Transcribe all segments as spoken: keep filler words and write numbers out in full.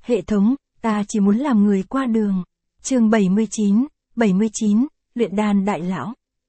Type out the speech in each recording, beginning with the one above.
Hệ thống, ta chỉ muốn làm người qua đường. Chương bảy mươi chín, bảy mươi chín, luyện đan đại lão.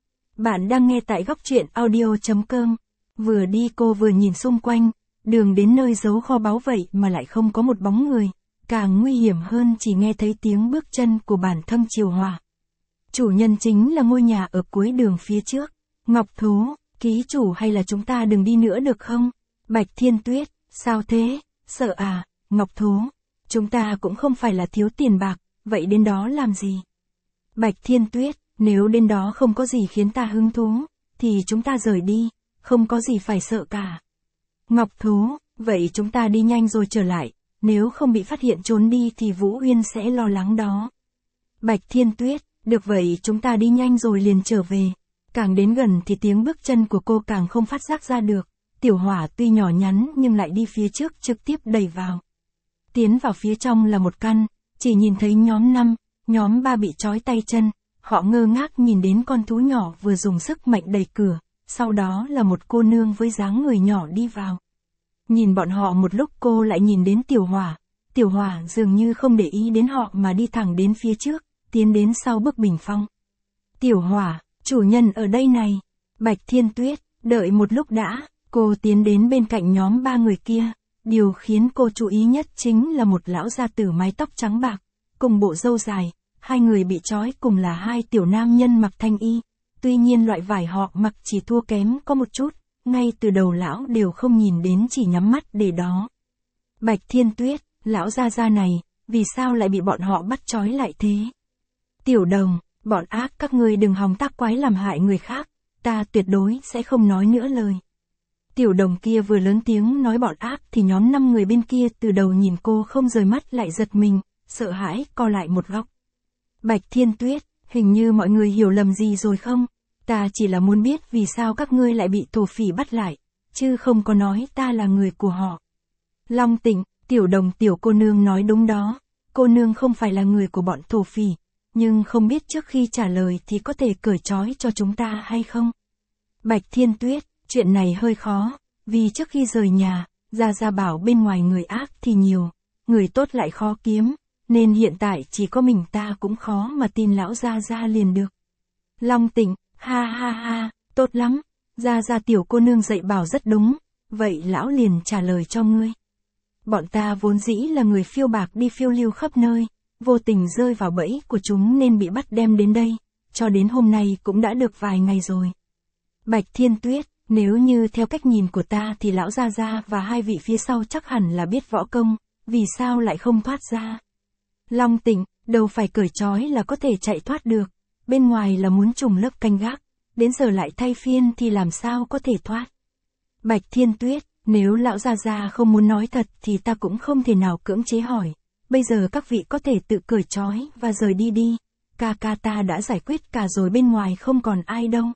Bạn đang nghe tại góc truyện audio chấm com. Vừa đi cô vừa nhìn xung quanh, đường đến nơi giấu kho báu vậy mà lại không có một bóng người. Càng nguy hiểm hơn chỉ nghe thấy tiếng bước chân của bản thân Triều Hỏa. Chủ nhân chính là ngôi nhà ở cuối đường phía trước. Ngọc Thố, ký chủ hay là chúng ta đừng đi nữa được không? Bạch Thiên Tuyết, sao thế? Sợ à? Ngọc Thố, chúng ta cũng không phải là thiếu tiền bạc, vậy đến đó làm gì? Bạch Thiên Tuyết, nếu đến đó không có gì khiến ta hứng thú, thì chúng ta rời đi, không có gì phải sợ cả. Ngọc Thố, vậy chúng ta đi nhanh rồi trở lại, nếu không bị phát hiện trốn đi thì Vũ Uyên sẽ lo lắng đó. Bạch Thiên Tuyết, được vậy chúng ta đi nhanh rồi liền trở về. Càng đến gần thì tiếng bước chân của cô càng không phát giác ra được. Tiểu Hỏa tuy nhỏ nhắn nhưng lại đi phía trước trực tiếp đẩy vào. Tiến vào phía trong là một căn, chỉ nhìn thấy nhóm năm, nhóm ba bị trói tay chân. Họ ngơ ngác nhìn đến con thú nhỏ vừa dùng sức mạnh đẩy cửa, sau đó là một cô nương với dáng người nhỏ đi vào. Nhìn bọn họ một lúc cô lại nhìn đến Tiểu Hỏa. Tiểu Hỏa dường như không để ý đến họ mà đi thẳng đến phía trước, tiến đến sau bức bình phong. Tiểu Hỏa, chủ nhân ở đây này. Bạch Thiên Tuyết, đợi một lúc đã. Cô tiến đến bên cạnh nhóm ba người kia. Điều khiến cô chú ý nhất chính là một lão gia tử mái tóc trắng bạc, cùng bộ râu dài. Hai người bị trói cùng là hai tiểu nam nhân mặc thanh y. Tuy nhiên loại vải họ mặc chỉ thua kém có một chút. Ngay từ đầu lão đều không nhìn đến, chỉ nhắm mắt để đó. Bạch Thiên Tuyết, lão gia gia này, vì sao lại bị bọn họ bắt trói lại thế? Tiểu Đồng, bọn ác các ngươi đừng hòng tác quái làm hại người khác, ta tuyệt đối sẽ không nói nữa lời. Tiểu Đồng kia vừa lớn tiếng nói bọn ác thì nhóm năm người bên kia từ đầu nhìn cô không rời mắt lại giật mình, sợ hãi co lại một góc. Bạch Thiên Tuyết, hình như mọi người hiểu lầm gì rồi không? Ta chỉ là muốn biết vì sao các ngươi lại bị thổ phỉ bắt lại, chứ không có nói ta là người của họ. Long Tịnh, Tiểu Đồng tiểu cô nương nói đúng đó, cô nương không phải là người của bọn thổ phỉ, nhưng không biết trước khi trả lời thì có thể cởi trói cho chúng ta hay không? Bạch Thiên Tuyết, chuyện này hơi khó, vì trước khi rời nhà, Gia Gia bảo bên ngoài người ác thì nhiều, người tốt lại khó kiếm, nên hiện tại chỉ có mình ta cũng khó mà tin lão Gia Gia liền được. Long Tịnh, ha ha ha, tốt lắm, Gia Gia tiểu cô nương dạy bảo rất đúng, vậy lão liền trả lời cho ngươi. Bọn ta vốn dĩ là người phiêu bạc đi phiêu lưu khắp nơi, vô tình rơi vào bẫy của chúng nên bị bắt đem đến đây, cho đến hôm nay cũng đã được vài ngày rồi. Bạch Thiên Tuyết, nếu như theo cách nhìn của ta thì lão Gia Gia và hai vị phía sau chắc hẳn là biết võ công, vì sao lại không thoát ra? Long Tịnh, đâu phải cởi trói là có thể chạy thoát được, bên ngoài là muốn trùng lớp canh gác, đến giờ lại thay phiên thì làm sao có thể thoát? Bạch Thiên Tuyết, nếu lão Gia Gia không muốn nói thật thì ta cũng không thể nào cưỡng chế hỏi. Bây giờ các vị có thể tự cởi trói và rời đi đi, ca ca ta đã giải quyết cả rồi, bên ngoài không còn ai đâu.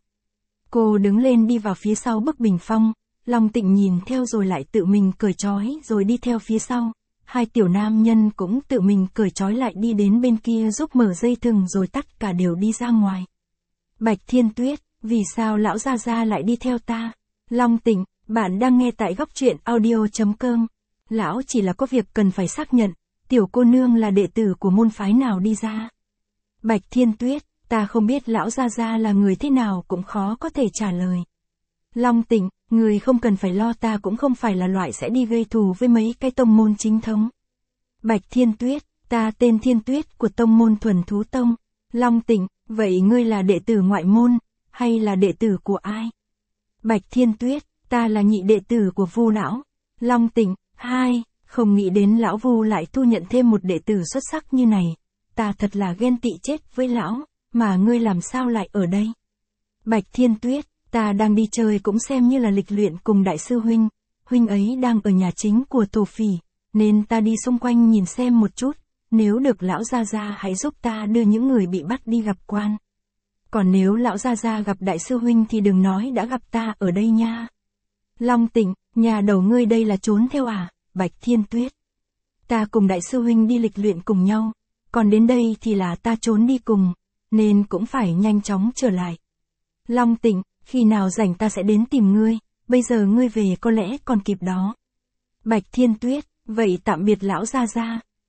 Cô đứng lên đi vào phía sau bức bình phong, Long Tịnh nhìn theo rồi lại tự mình cởi trói rồi đi theo phía sau. Hai tiểu nam nhân cũng tự mình cởi trói lại đi đến bên kia giúp mở dây thừng rồi tất cả đều đi ra ngoài. Bạch Thiên Tuyết, vì sao lão Gia Gia lại đi theo ta? Long Tịnh, bạn đang nghe tại góc truyện audio chấm com. Lão chỉ là có việc cần phải xác nhận. Tiểu cô nương là đệ tử của môn phái nào đi ra? Bạch Thiên Tuyết, ta không biết lão Gia Gia là người thế nào cũng khó có thể trả lời. Long Tịnh, người không cần phải lo, ta cũng không phải là loại sẽ đi gây thù với mấy cái tông môn chính thống. Bạch Thiên Tuyết, ta tên Thiên Tuyết của tông môn Thuần Thú Tông. Long Tịnh, vậy ngươi là đệ tử ngoại môn, hay là đệ tử của ai? Bạch Thiên Tuyết, ta là nhị đệ tử của Vu lão. Long Tịnh, hai. Không nghĩ đến lão Vu lại thu nhận thêm một đệ tử xuất sắc như này. Ta thật là ghen tị chết với lão, mà ngươi làm sao lại ở đây? Bạch Thiên Tuyết, ta đang đi chơi cũng xem như là lịch luyện cùng đại sư huynh. Huynh ấy đang ở nhà chính của thổ phỉ, nên ta đi xung quanh nhìn xem một chút. Nếu được lão Gia Gia hãy giúp ta đưa những người bị bắt đi gặp quan. Còn nếu lão Gia Gia gặp đại sư huynh thì đừng nói đã gặp ta ở đây nha. Long Tịnh, nhà đầu ngươi đây là trốn theo à? Bạch Thiên Tuyết, ta cùng đại sư huynh đi lịch luyện cùng nhau, còn đến đây thì là ta trốn đi cùng, nên cũng phải nhanh chóng trở lại. Long Tịnh, khi nào rảnh ta sẽ đến tìm ngươi, bây giờ ngươi về có lẽ còn kịp đó. Bạch Thiên Tuyết, vậy tạm biệt lão Gia Gia.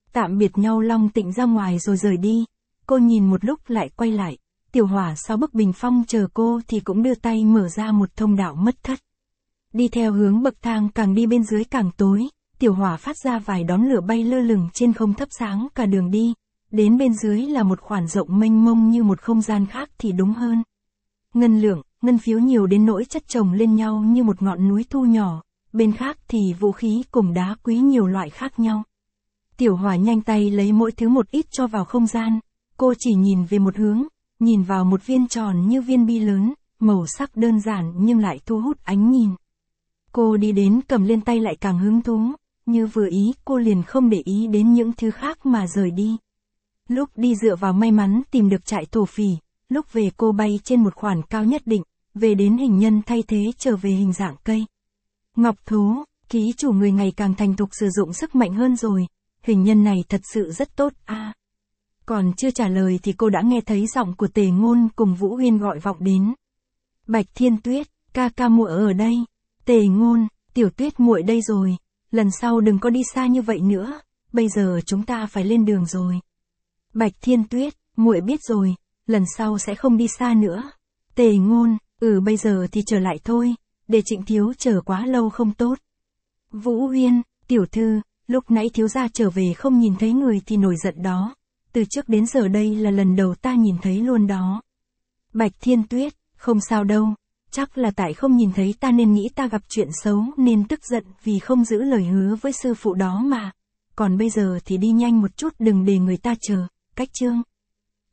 Tạm biệt nhau Long Tịnh ra ngoài rồi rời đi. Cô nhìn một lúc lại quay lại. Tiểu Hỏa sau bức bình phong chờ cô thì cũng đưa tay mở ra một thông đạo mất thất. Đi theo hướng bậc thang càng đi bên dưới càng tối, Tiểu Hỏa phát ra vài đón lửa bay lơ lửng trên không thắp sáng cả đường đi. Đến bên dưới là một khoảng rộng mênh mông như một không gian khác thì đúng hơn. Ngân lượng, ngân phiếu nhiều đến nỗi chất chồng lên nhau như một ngọn núi thu nhỏ, bên khác thì vũ khí cùng đá quý nhiều loại khác nhau. Tiểu Hỏa nhanh tay lấy mỗi thứ một ít cho vào không gian, cô chỉ nhìn về một hướng, nhìn vào một viên tròn như viên bi lớn, màu sắc đơn giản nhưng lại thu hút ánh nhìn. Cô đi đến cầm lên tay lại càng hứng thú, như vừa ý cô liền không để ý đến những thứ khác mà rời đi. Lúc đi dựa vào may mắn tìm được trại thổ phỉ, lúc về cô bay trên một khoản cao nhất định, về đến hình nhân thay thế trở về hình dạng cây. Ngọc thú, ký chủ người ngày càng thành thục sử dụng sức mạnh hơn rồi, hình nhân này thật sự rất tốt a. À. Còn chưa trả lời thì cô đã nghe thấy giọng của Tề Ngôn cùng Vũ Huyên gọi vọng đến. Bạch Thiên Tuyết, ca ca muội ở đây. Tề Ngôn, Tiểu Tuyết muội đây rồi, lần sau đừng có đi xa như vậy nữa, bây giờ chúng ta phải lên đường rồi. Bạch Thiên Tuyết, muội biết rồi, lần sau sẽ không đi xa nữa. Tề Ngôn, ừ bây giờ thì trở lại thôi, để Trịnh thiếu chờ quá lâu không tốt. Vũ Huyên, tiểu thư, lúc nãy thiếu gia trở về không nhìn thấy người thì nổi giận đó. Từ trước đến giờ đây là lần đầu ta nhìn thấy luôn đó. Bạch Thiên Tuyết, không sao đâu, chắc là tại không nhìn thấy ta nên nghĩ ta gặp chuyện xấu nên tức giận vì không giữ lời hứa với sư phụ đó mà. Còn bây giờ thì đi nhanh một chút đừng để người ta chờ, cách chương.